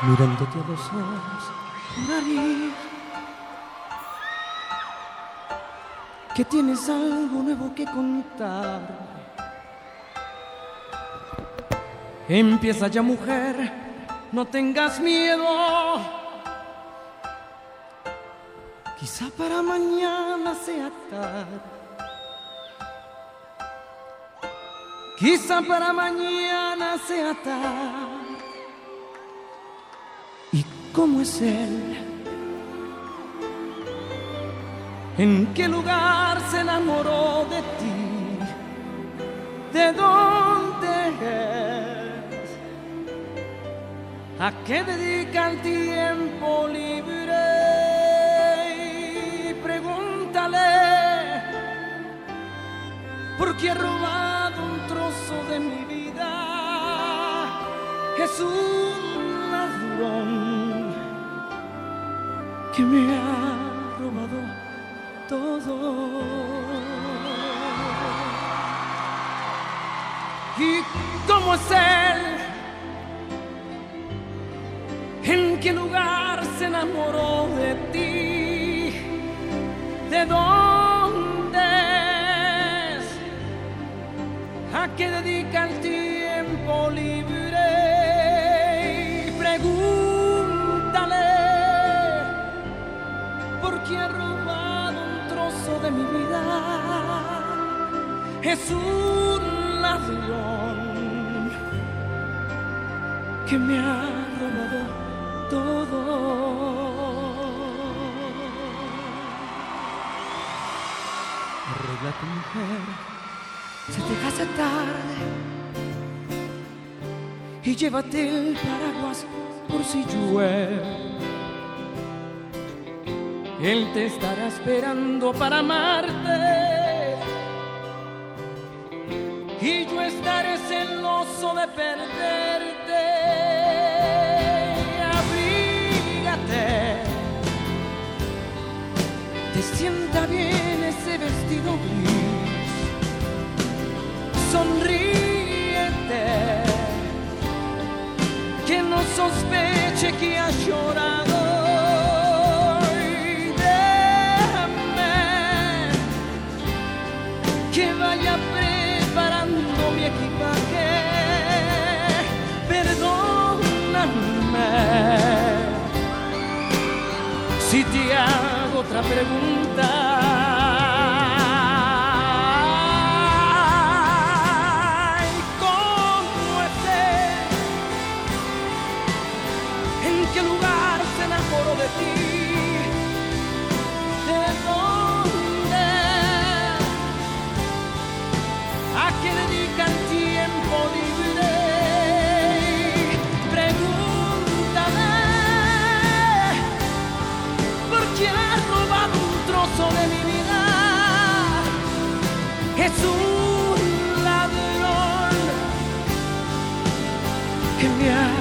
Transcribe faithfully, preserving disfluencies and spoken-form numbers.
mirándote a los ojos, juraría que tienes algo nuevo que contar. Empieza ya, mujer, no tengas miedo. Quizá para mañana sea tarde. Quizá para mañana sea tarde. ¿Y cómo es él? ¿En qué lugar se enamoró de ti? ¿De dónde es? ¿A qué dedica el tiempo libre? Y pregúntale, porque ha robado un trozo de mi vida. Es un ladrón que me ha robado todo. ¿Y cómo es él? ¿En qué lugar se enamoró de ti? ¿De dónde es? ¿A qué dedica el tiempo libre? Y pregúntale, ¿por qué ha robado un trozo de mi vida? Es un ladrón que me ha robado todo. Arréglate, mujer, se te hace tarde, y llévate el paraguas por si llueve. Él te estará esperando para amarte, y yo estaré celoso de perderte. Abrígate, te sienta bien ese vestido gris, sonríete, que no sospeche que has llorado. Que vaya preparando mi equipaje. Perdóname si te hago otra pregunta. ¿Cómo es él? ¿En qué lugar se enamoró de ti? ¿De dónde? ¿A qué dedica el tiempo libre? Pregúntale, ¿por qué ha robado un trozo de mi vida? Es un ladrón que me ha